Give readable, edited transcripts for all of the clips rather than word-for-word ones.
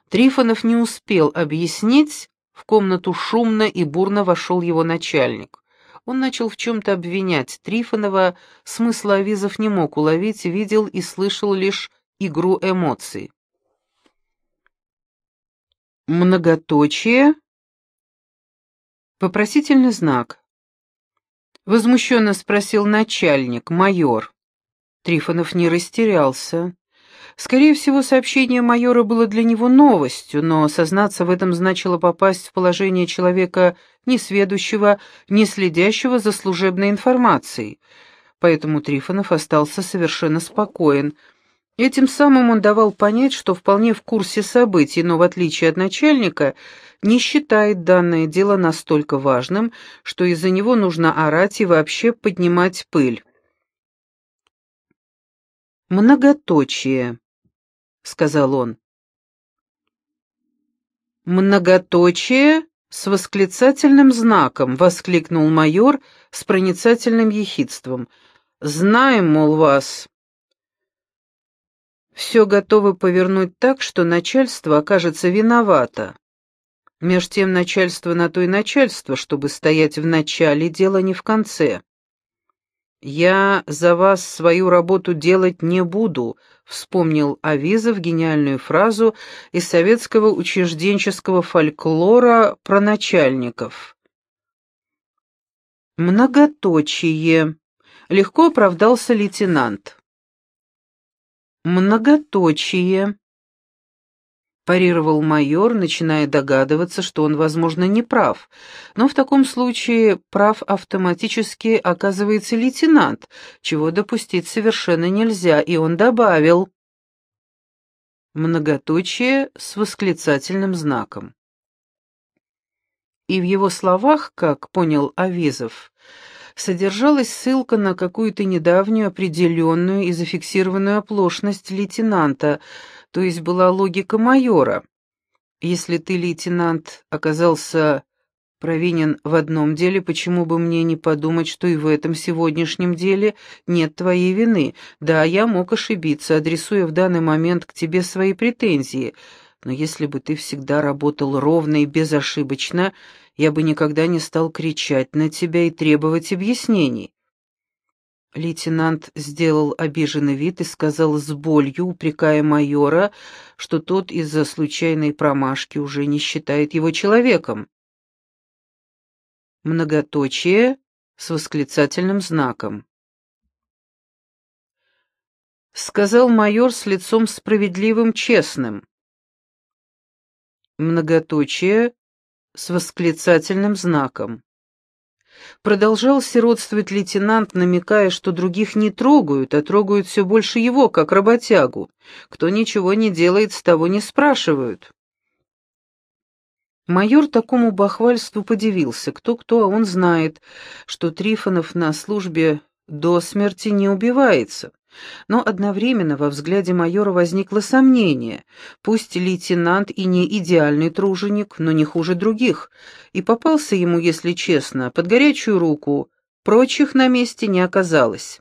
Трифонов не успел объяснить, в комнату шумно и бурно вошел его начальник. Он начал в чем-то обвинять Трифонова, смысла Авизов не мог уловить, видел и слышал лишь игру эмоций. Многоточие. Вопросительный знак. Возмущенно спросил начальник, майор. Трифонов не растерялся. Скорее всего, сообщение майора было для него новостью, но сознаться в этом значило попасть в положение человека несведущего, не следящего за служебной информацией. Поэтому Трифонов остался совершенно спокоен. Этим самым он давал понять, что вполне в курсе событий, но в отличие от начальника, не считает данное дело настолько важным, что из-за него нужно орать и вообще поднимать пыль. «Многоточие», — сказал он. «Многоточие с восклицательным знаком», — воскликнул майор с проницательным ехидством. «Знаем, мол, вас». Все готовы повернуть так, что начальство окажется виновато. Меж тем начальство на то и начальство, чтобы стоять в начале дела, не в конце. «Я за вас свою работу делать не буду», — вспомнил Авизов гениальную фразу из советского учрежденческого фольклора про начальников. «Многоточие», — легко оправдался лейтенант. «Многоточие», — парировал майор, начиная догадываться, что он, возможно, не прав. Но в таком случае прав автоматически оказывается лейтенант, чего допустить совершенно нельзя, и он добавил многоточие с восклицательным знаком. И в его словах, как понял Авизов, содержалась ссылка на какую-то недавнюю определенную и зафиксированную оплошность лейтенанта, то есть была логика майора. Если ты, лейтенант, оказался провинен в одном деле, почему бы мне не подумать, что и в этом сегодняшнем деле нет твоей вины? Да, я мог ошибиться, адресуя в данный момент к тебе свои претензии, но если бы ты всегда работал ровно и безошибочно, я бы никогда не стал кричать на тебя и требовать объяснений. Лейтенант сделал обиженный вид и сказал с болью, упрекая майора, что тот из-за случайной промашки уже не считает его человеком. Многоточие с восклицательным знаком. Сказал майор с лицом справедливым, честным. Многоточие с восклицательным знаком. Продолжал сиротствовать лейтенант, намекая, что других не трогают, а трогают все больше его, как работягу. Кто ничего не делает, с того не спрашивают. Майор такому бахвальству подивился. Кто-кто, а он знает, что Трифонов на службе до смерти не убивается. Но одновременно во взгляде майора возникло сомнение. Пусть лейтенант и не идеальный труженик, но не хуже других. И попался ему, если честно, под горячую руку. Прочих на месте не оказалось.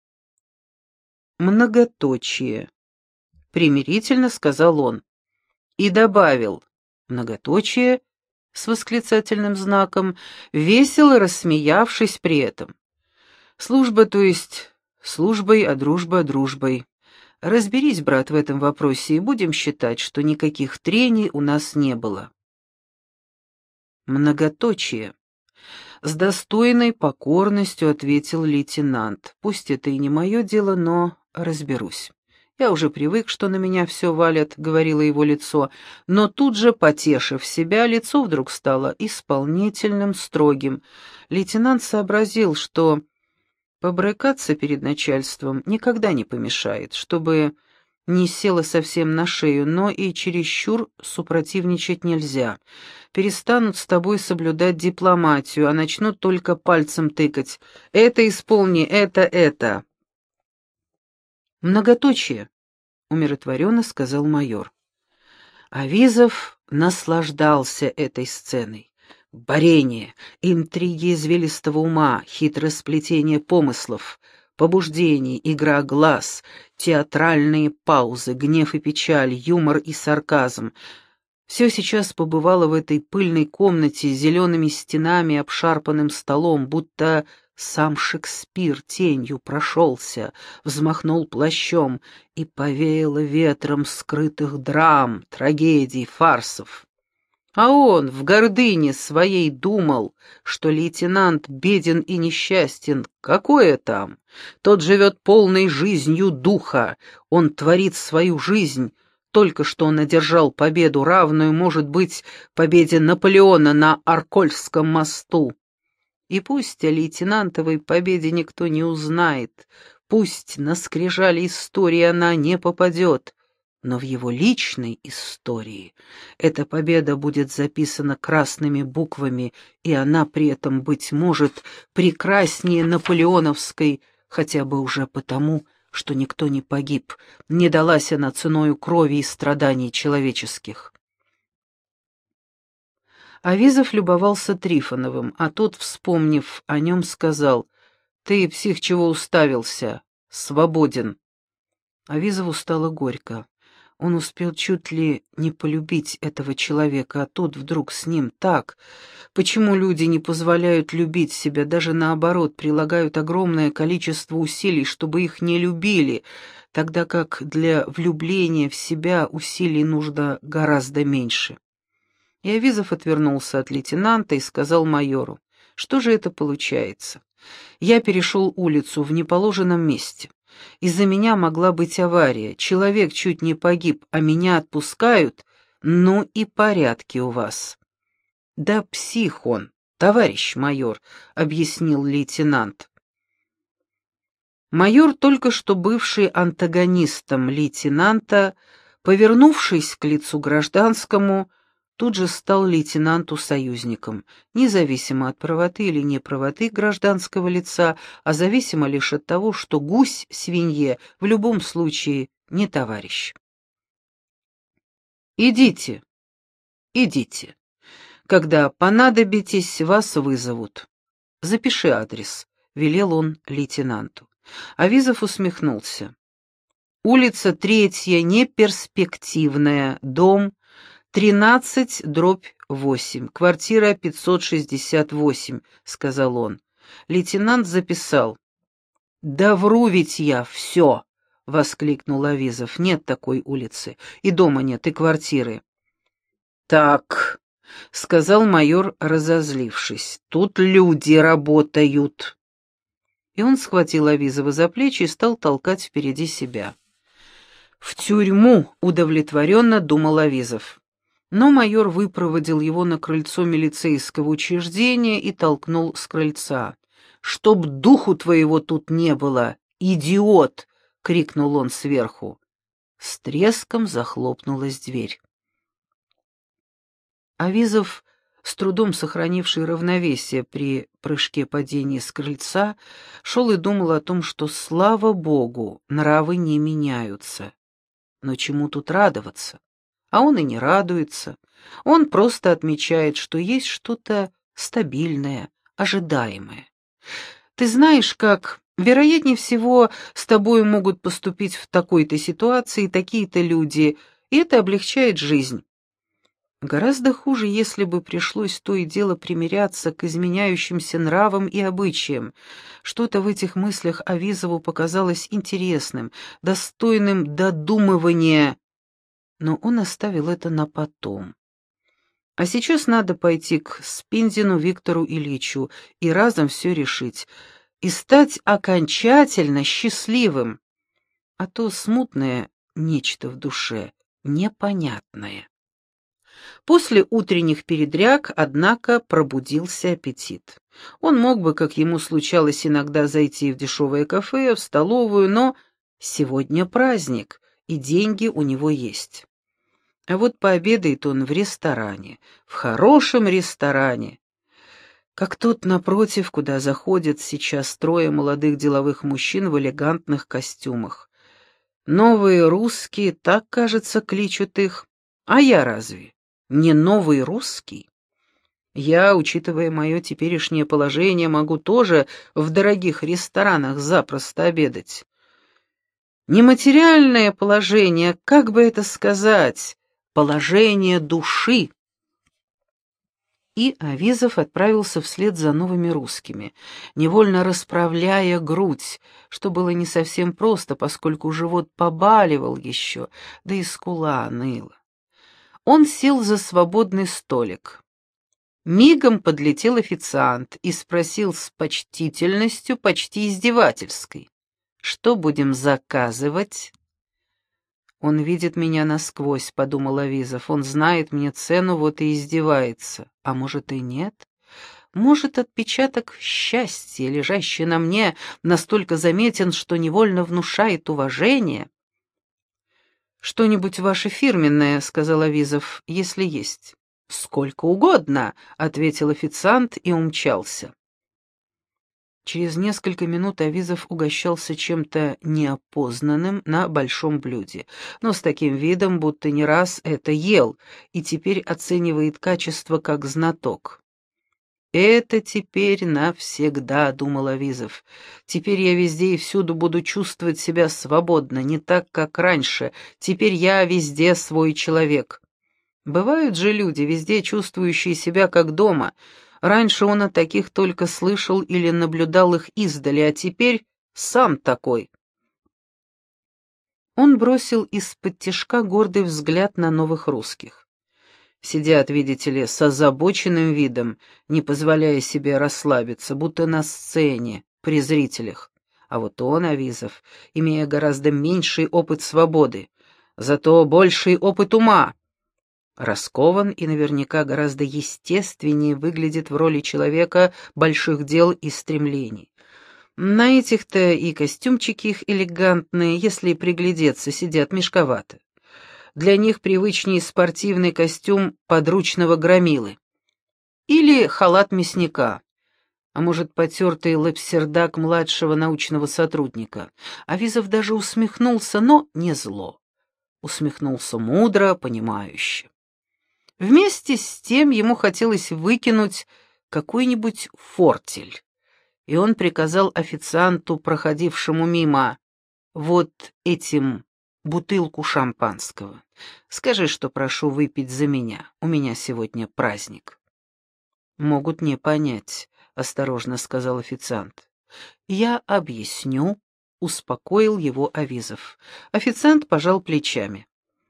«Многоточие», — примирительно сказал он. И добавил «многоточие» с восклицательным знаком, весело рассмеявшись при этом. «Служба, то есть службой, а дружба дружбой. Разберись, брат, в этом вопросе, и будем считать, что никаких трений у нас не было». «Многоточие», — с достойной покорностью ответил лейтенант. «Пусть это и не мое дело, но разберусь. Я уже привык, что на меня все валят», — говорило его лицо, но тут же, потешив себя, лицо вдруг стало исполнительным, строгим. Лейтенант сообразил, что побрыкаться перед начальством никогда не помешает, чтобы не село совсем на шею, но и чересчур супротивничать нельзя. Перестанут с тобой соблюдать дипломатию, а начнут только пальцем тыкать. «Это исполни, это». «Многоточие», — умиротворенно сказал майор. Авизов наслаждался этой сценой. Борение, интриги извилистого ума, хитросплетение помыслов, побуждений, игра глаз, театральные паузы, гнев и печаль, юмор и сарказм. Все сейчас побывало в этой пыльной комнате с зелеными стенами и обшарпанным столом, будто сам Шекспир тенью прошелся, взмахнул плащом и повеяло ветром скрытых драм, трагедий, фарсов. А он в гордыне своей думал, что лейтенант беден и несчастен. Какое там? Тот живет полной жизнью духа, он творит свою жизнь. Только что он одержал победу, равную, может быть, победе Наполеона на Аркольском мосту. И пусть о лейтенантовой победе никто не узнает, пусть на скрижали истории она не попадет, но в его личной истории эта победа будет записана красными буквами, и она при этом, быть может, прекраснее наполеоновской, хотя бы уже потому, что никто не погиб, не далась она ценою крови и страданий человеческих. Авизов любовался Трифоновым, а тот, вспомнив о нем, сказал: «Ты, псих, чего уставился? Свободен». Авизову стало горько. Он успел чуть ли не полюбить этого человека, а тут вдруг с ним так. Почему люди не позволяют любить себя, даже наоборот, прилагают огромное количество усилий, чтобы их не любили, тогда как для влюбления в себя усилий нужно гораздо меньше? И Авизов отвернулся от лейтенанта и сказал майору: «Что же это получается? Я перешел улицу в неположенном месте. Из-за меня могла быть авария, человек чуть не погиб, а меня отпускают? Ну и порядки у вас». «Да псих он, товарищ майор», — объяснил лейтенант. Майор, только что бывший антагонистом лейтенанта, повернувшись к лицу гражданскому, тут же стал лейтенанту-союзником, независимо от правоты или неправоты гражданского лица, а зависимо лишь от того, что гусь свинье в любом случае не товарищ. «Идите, идите. Когда понадобитесь, вас вызовут. Запиши адрес», — велел он лейтенанту. Авизов усмехнулся. «Улица 3-я, неперспективная, дом 13/8, квартира 568», — сказал он. Лейтенант записал. «Да вру ведь я, все!» — воскликнул Авизов. «Нет такой улицы, и дома нет, и квартиры». «Так», — сказал майор, разозлившись, — «тут люди работают». И он схватил Авизова за плечи и стал толкать впереди себя. «В тюрьму», — удовлетворенно думал Авизов. Но майор выпроводил его на крыльцо милицейского учреждения и толкнул с крыльца. «Чтоб духу твоего тут не было, идиот!» — крикнул он сверху. С треском захлопнулась дверь. Авизов, с трудом сохранивший равновесие при прыжке падения с крыльца, шел и думал о том, что, слава богу, нравы не меняются. Но чему тут радоваться? А он и не радуется. Он просто отмечает, что есть что-то стабильное, ожидаемое. Ты знаешь, как, вероятнее всего, с тобой могут поступить в такой-то ситуации такие-то люди, и это облегчает жизнь. Гораздо хуже, если бы пришлось то и дело примиряться к изменяющимся нравам и обычаям. Что-то в этих мыслях Авизову показалось интересным, достойным додумывания, но он оставил это на потом. А сейчас надо пойти к Спиндину Виктору Ильичу и разом все решить, и стать окончательно счастливым, а то смутное нечто в душе, непонятное. После утренних передряг, однако, пробудился аппетит. Он мог бы, как ему случалось иногда, зайти в дешевое кафе, в столовую, но сегодня праздник, и деньги у него есть. А вот пообедает он в ресторане, в хорошем ресторане, как тот напротив, куда заходят сейчас трое молодых деловых мужчин в элегантных костюмах. Новые русские, так, кажется, кличут их. А я разве не новый русский? Я, учитывая мое теперешнее положение, могу тоже в дорогих ресторанах запросто обедать. Нематериальное положение, как бы это сказать, положение души. И Авизов отправился вслед за новыми русскими, невольно расправляя грудь, что было не совсем просто, поскольку живот побаливал еще, да и скула ныла. Он сел за свободный столик. Мигом подлетел официант и спросил с почтительностью, почти издевательской: «Что будем заказывать?» «Он видит меня насквозь», — подумал Авизов. «Он знает мне цену, вот и издевается. А может и нет? Может, отпечаток счастья, лежащий на мне, настолько заметен, что невольно внушает уважение?» «Что-нибудь ваше фирменное», — сказал Авизов, — «если есть». «Сколько угодно», — ответил официант и умчался. Через несколько минут Авизов угощался чем-то неопознанным на большом блюде, но с таким видом, будто не раз это ел, и теперь оценивает качество как знаток. «Это теперь навсегда», — думал Авизов. «Теперь я везде и всюду буду чувствовать себя свободно, не так, как раньше. Теперь я везде свой человек». Бывают же люди, везде чувствующие себя как дома. Раньше он о таких только слышал или наблюдал их издали, а теперь сам такой. Он бросил из-под тишка гордый взгляд на новых русских. Сидят, видите ли, с озабоченным видом, не позволяя себе расслабиться, будто на сцене, при зрителях. А вот он, Авизов, имея гораздо меньший опыт свободы, зато больший опыт ума, раскован и наверняка гораздо естественнее выглядит в роли человека больших дел и стремлений. На этих-то и костюмчики их элегантные, если приглядеться, сидят мешковато. Для них привычнее спортивный костюм подручного громилы. Или халат мясника, а может, потертый лапсердак младшего научного сотрудника. Авизов даже усмехнулся, но не зло. Усмехнулся мудро, понимающе. Вместе с тем ему хотелось выкинуть какой-нибудь фортель, и он приказал официанту, проходившему мимо: «Вот этим бутылку шампанского. Скажи, что прошу выпить за меня. У меня сегодня праздник». «Могут не понять», — осторожно сказал официант. «Я объясню», — успокоил его Авизов. Официант пожал плечами.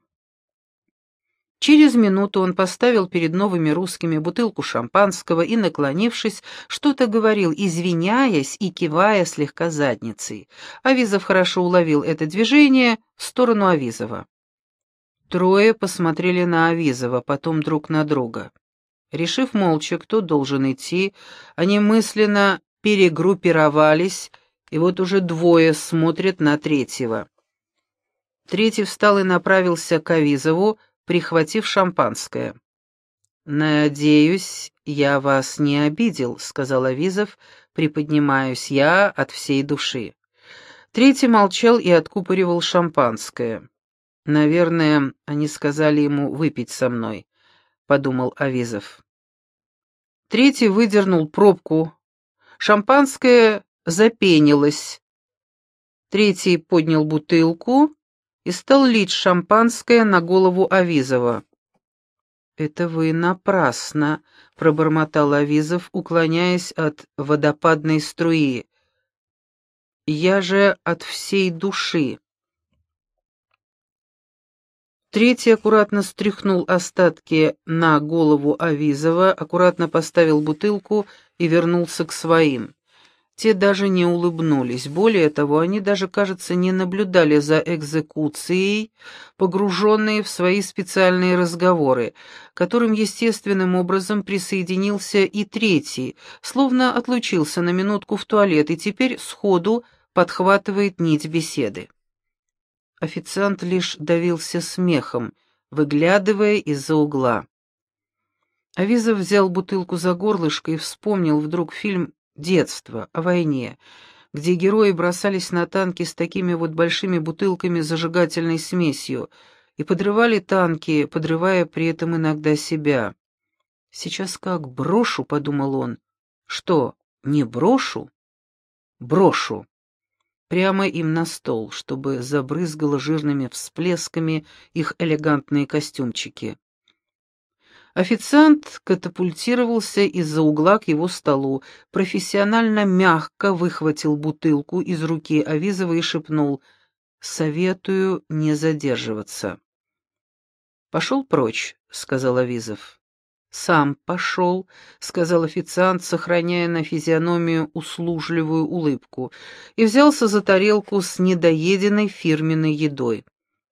Через минуту он поставил перед новыми русскими бутылку шампанского и, наклонившись, что-то говорил, извиняясь и кивая слегка задницей. Авизов хорошо уловил это движение в сторону Авизова. Трое посмотрели на Авизова, потом друг на друга. Решив молча, кто должен идти, они мысленно перегруппировались, и вот уже двое смотрят на третьего. Третий встал и направился к Авизову, прихватив шампанское. «Надеюсь, я вас не обидел», — сказал Авизов, приподнимаюсь я от всей души. Третий молчал и откупоривал шампанское. «Наверное, они сказали ему выпить со мной», — подумал Авизов. Третий выдернул пробку. Шампанское запенилось. Третий поднял бутылку и стал лить шампанское на голову Авизова. «Это вы напрасно», — пробормотал Авизов, уклоняясь от водопадной струи. «Я же от всей души». Третий аккуратно стряхнул остатки на голову Авизова, аккуратно поставил бутылку и вернулся к своим. Те даже не улыбнулись. Более того, они даже, кажется, не наблюдали за экзекуцией, погруженные в свои специальные разговоры, к которым естественным образом присоединился и третий, словно отлучился на минутку в туалет и теперь сходу подхватывает нить беседы. Официант лишь давился смехом, выглядывая из-за угла. Авизов взял бутылку за горлышко и вспомнил вдруг фильм «Детство» о войне, где герои бросались на танки с такими вот большими бутылками с зажигательной смесью и подрывали танки, подрывая при этом иногда себя. «Сейчас как брошу», — подумал он. «Что, не брошу?» «Брошу». прямо им на стол, чтобы забрызгало жирными всплесками их элегантные костюмчики. Официант катапультировался из-за угла к его столу, профессионально мягко выхватил бутылку из руки Авизова и шепнул: «Советую не задерживаться». «Пошел прочь», — сказал Авизов. «Сам пошел», — сказал официант, сохраняя на физиономию услужливую улыбку, и взялся за тарелку с недоеденной фирменной едой.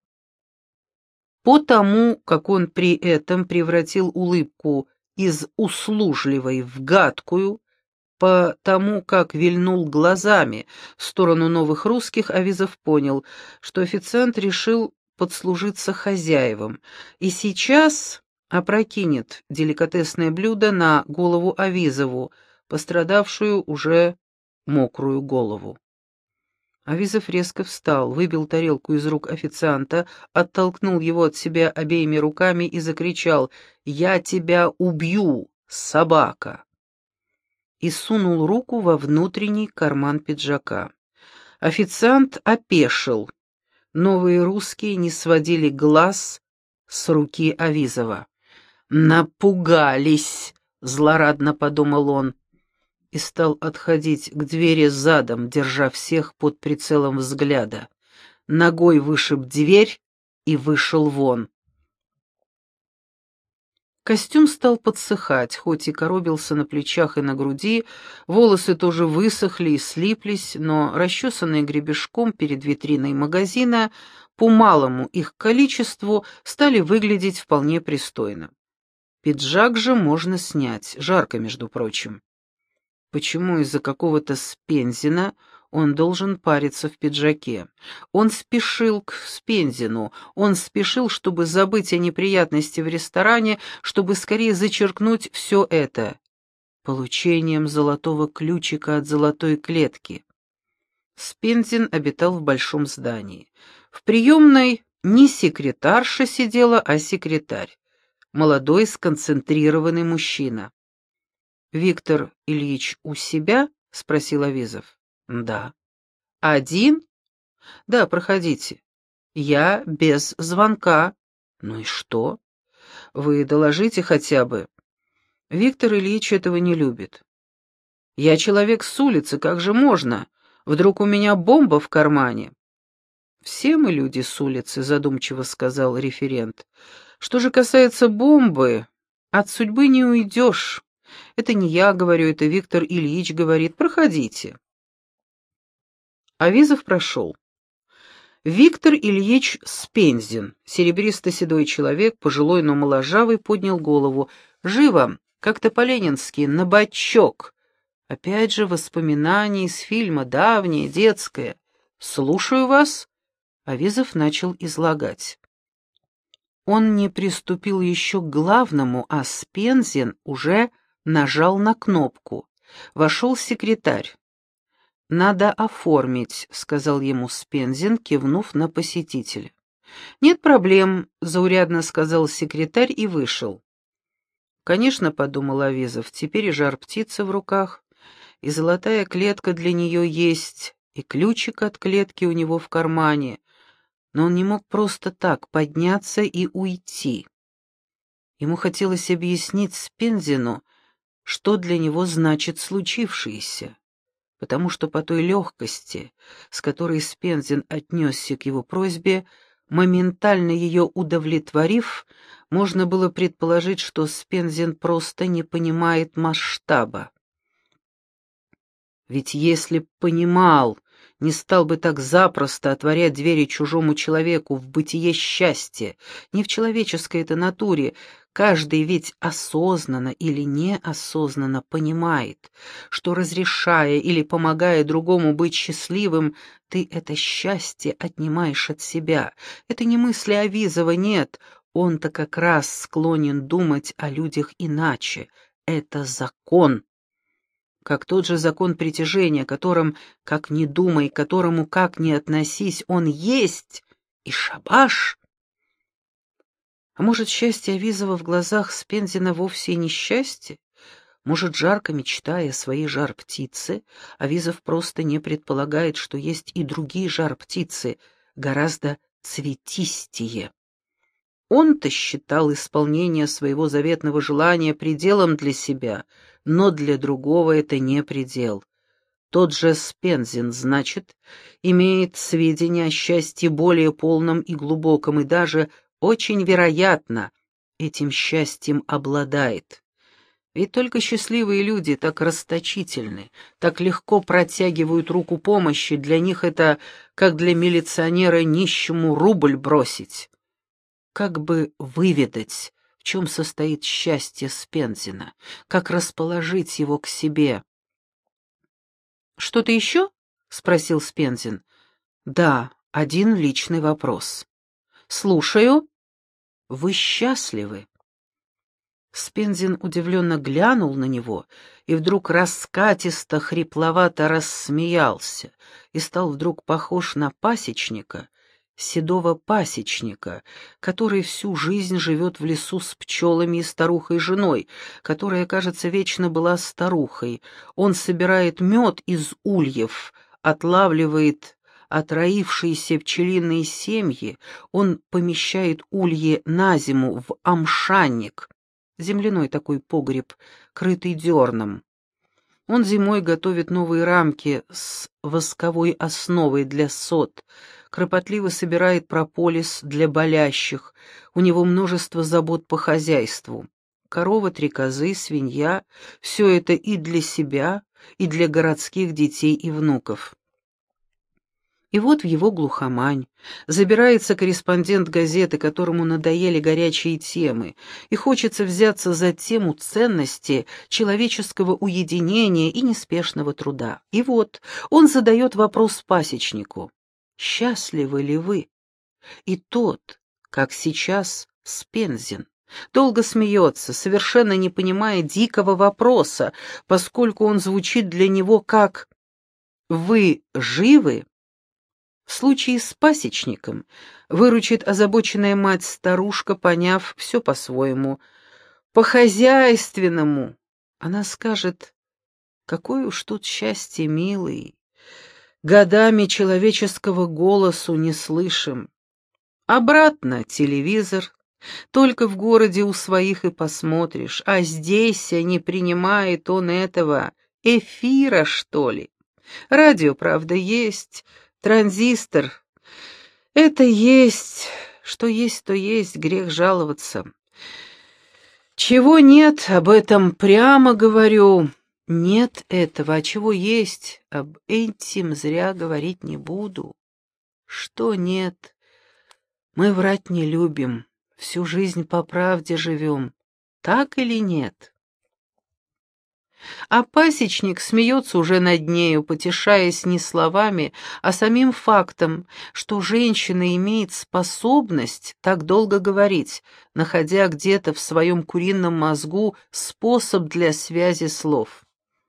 По тому, как он при этом превратил улыбку из услужливой в гадкую, по тому, как вильнул глазами в сторону новых русских, Авизов понял, что официант решил подслужиться хозяевам, и сейчас опрокинет деликатесное блюдо на голову Авизову, пострадавшую уже мокрую голову. Авизов резко встал, выбил тарелку из рук официанта, оттолкнул его от себя обеими руками и закричал: «Я тебя убью, собака!» и сунул руку во внутренний карман пиджака. Официант опешил. Новые русские не сводили глаз с руки Авизова. «Напугались!» — злорадно подумал он, и стал отходить к двери задом, держа всех под прицелом взгляда. Ногой вышиб дверь и вышел вон. Костюм стал подсыхать, хоть и коробился на плечах и на груди, волосы тоже высохли и слиплись, но расчесанные гребешком перед витриной магазина, по малому их количеству, стали выглядеть вполне пристойно. Пиджак же можно снять, жарко, между прочим. Почему из-за какого-то Спензина он должен париться в пиджаке? Он спешил к Спензину, он спешил, чтобы забыть о неприятности в ресторане, чтобы скорее зачеркнуть все это получением золотого ключика от золотой клетки. Спензин обитал в большом здании. В приемной не секретарша сидела, а секретарь. Молодой, сконцентрированный мужчина. «Виктор Ильич у себя?» — спросил Авизов. «Да». «Один?» «Да, проходите». «Я без звонка». «Ну и что?» «Вы доложите хотя бы». Виктор Ильич этого не любит. «Я человек с улицы, как же можно? Вдруг у меня бомба в кармане?» «Все мы люди с улицы», — задумчиво сказал референт. «Что же касается бомбы, от судьбы не уйдешь. Это не я говорю, это Виктор Ильич говорит. Проходите». Авизов прошел. Виктор Ильич Спензин, серебристо-седой человек, пожилой, но моложавый, поднял голову. «Живо, как-то по-ленински, на бочок». Опять же воспоминания из фильма, давнее, детское. «Слушаю вас». Авизов начал излагать. Он не приступил еще к главному, а Спензин уже нажал на кнопку. Вошел секретарь. «Надо оформить», — сказал ему Спензин, кивнув на посетителя. «Нет проблем», — заурядно сказал секретарь и вышел. «Конечно», — подумал Авизов, — «теперь и жар-птица в руках, и золотая клетка для нее есть, и ключик от клетки у него в кармане, но он не мог просто так подняться и уйти. Ему хотелось объяснить Спензину, что для него значит случившееся, потому что по той легкости, с которой Спензин отнесся к его просьбе, моментально ее удовлетворив, можно было предположить, что Спензин просто не понимает масштаба. Ведь если б понимал, не стал бы так запросто отворять двери чужому человеку в бытие счастья, не в человеческой это натуре. Каждый ведь осознанно или неосознанно понимает, что, разрешая или помогая другому быть счастливым, ты это счастье отнимаешь от себя. Это не мысли Авизова, нет, он-то как раз склонен думать о людях иначе. Это закон. Как тот же закон притяжения, которым, как ни думай, к которому как ни относись, он есть, и шабаш. А может, счастье Авизова в глазах Спензина вовсе не счастье? Может, жарко мечтая о своей жар-птице, Авизов просто не предполагает, что есть и другие жар-птицы, гораздо цветистее. Он-то считал исполнение своего заветного желания пределом для себя, но для другого это не предел. Тот же Спензин, значит, имеет сведения о счастье более полном и глубоком, и даже, очень вероятно, этим счастьем обладает. Ведь только счастливые люди так расточительны, так легко протягивают руку помощи, для них это, как для милиционера нищему рубль бросить. Как бы выведать, в чем состоит счастье Спензина, как расположить его к себе? «Что-то еще?» — спросил Спензин. «Да, один личный вопрос». «Слушаю». «Вы счастливы?» Спензин удивленно глянул на него и вдруг раскатисто, хрипловато рассмеялся и стал вдруг похож на пасечника, седого пасечника, который всю жизнь живет в лесу с пчелами и старухой-женой, которая, кажется, вечно была старухой. Он собирает мед из ульев, отлавливает отроившиеся пчелиные семьи, он помещает ульи на зиму в амшанник, земляной такой погреб, крытый дерном. Он зимой готовит новые рамки с восковой основой для сот, кропотливо собирает прополис для болящих, у него множество забот по хозяйству. Корова, 3 козы, свинья — все это и для себя, и для городских детей и внуков. И вот в его глухомань забирается корреспондент газеты, которому надоели горячие темы, и хочется взяться за тему ценности человеческого уединения и неспешного труда. И вот он задает вопрос пасечнику: «Счастливы ли вы?» И тот, как сейчас, Спензин, долго смеется, совершенно не понимая дикого вопроса, поскольку он звучит для него как «Вы живы?» В случае с пасечником выручит озабоченная мать-старушка, поняв все по-своему. По-хозяйственному она скажет: «Какое уж тут счастье, милый! Годами человеческого голосу не слышим». Обратно телевизор. Только в городе у своих и посмотришь, а здесь не принимает он этого эфира, что ли. Радио, правда, есть, транзистор. Это есть, что есть, то есть, грех жаловаться. Чего нет, об этом прямо говорю. Нет этого, а чего есть, об этом зря говорить не буду. Что нет? Мы врать не любим, всю жизнь по правде живем. Так или нет? А пасечник смеется уже над нею, потешаясь не словами, а самим фактом, что женщина имеет способность так долго говорить, находя где-то в своем курином мозгу способ для связи слов.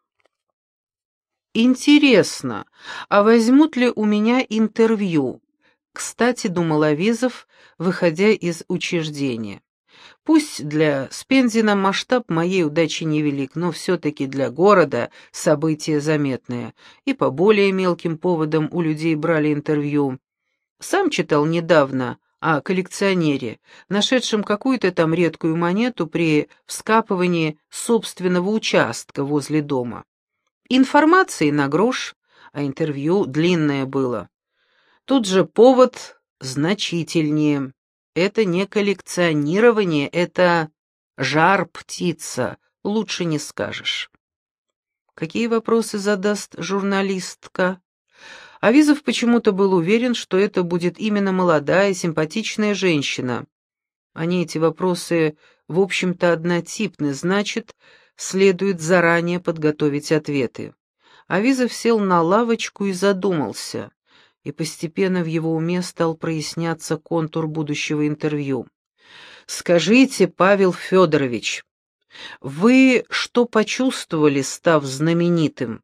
«Интересно, а возьмут ли у меня интервью?» Кстати, думал Авизов, выходя из учреждения. Пусть для Спензина масштаб моей удачи невелик, но все-таки для города событие заметное, и по более мелким поводам у людей брали интервью. Сам читал недавно о коллекционере, нашедшем какую-то там редкую монету при вскапывании собственного участка возле дома. Информации на грош, а интервью длинное было. Тут же повод значительнее. Это не коллекционирование, это жар-птица, лучше не скажешь. Какие вопросы задаст журналистка? Авизов почему-то был уверен, что это будет именно молодая, симпатичная женщина. Они, эти вопросы, в общем-то, однотипны, значит, следует заранее подготовить ответы. Авизов сел на лавочку и задумался, и постепенно в его уме стал проясняться контур будущего интервью. «Скажите, Павел Федорович, вы что почувствовали, став знаменитым?»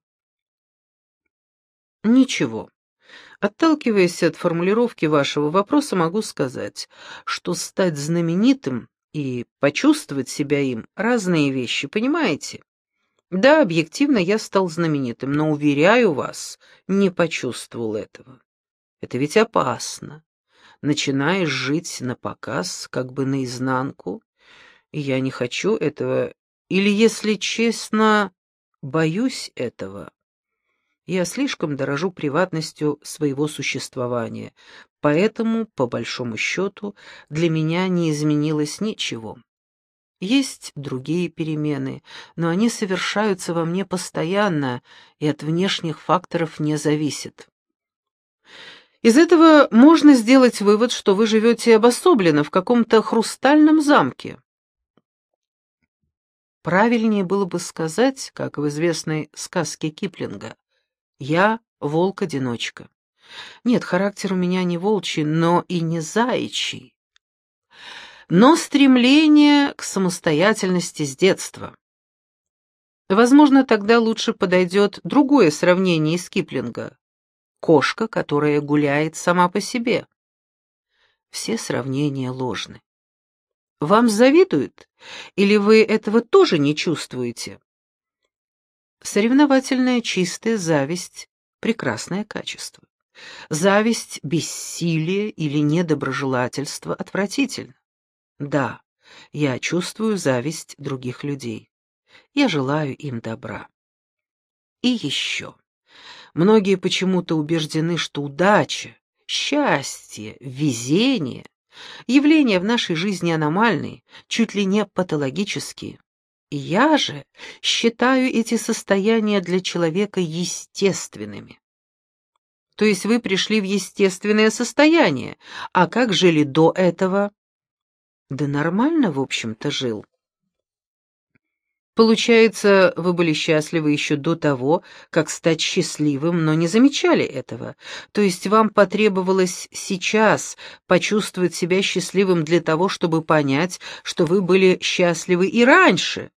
«Ничего. Отталкиваясь от формулировки вашего вопроса, могу сказать, что стать знаменитым и почувствовать себя им — разные вещи, понимаете? Да, объективно я стал знаменитым, но, уверяю вас, не почувствовал этого. Это ведь опасно. Начинаешь жить на показ, как бы наизнанку, и я не хочу этого, или, если честно, боюсь этого. Я слишком дорожу приватностью своего существования, поэтому, по большому счету, для меня не изменилось ничего. Есть другие перемены, но они совершаются во мне постоянно и от внешних факторов не зависят. Из этого можно сделать вывод, что вы живете обособленно в каком-то хрустальном замке. Правильнее было бы сказать, как в известной сказке Киплинга, «Я волк-одиночка». Нет, характер у меня не волчий, но и не заячий. Но стремление к самостоятельности с детства. Возможно, тогда лучше подойдет другое сравнение из Киплинга. Кошка, которая гуляет сама по себе. Все сравнения ложны. Вам завидуют? Или вы этого тоже не чувствуете? Соревновательная чистая зависть — прекрасное качество. Зависть, бессилие или недоброжелательство отвратительно. Да, я чувствую зависть других людей. Я желаю им добра. И еще. Многие почему-то убеждены, что удача, счастье, везение — явления в нашей жизни аномальные, чуть ли не патологические. И я же считаю эти состояния для человека естественными. То есть вы пришли в естественное состояние, а как жили до этого? Да нормально, в общем-то, жил. Получается, вы были счастливы еще до того, как стать счастливым, но не замечали этого. То есть вам потребовалось сейчас почувствовать себя счастливым для того, чтобы понять, что вы были счастливы и раньше.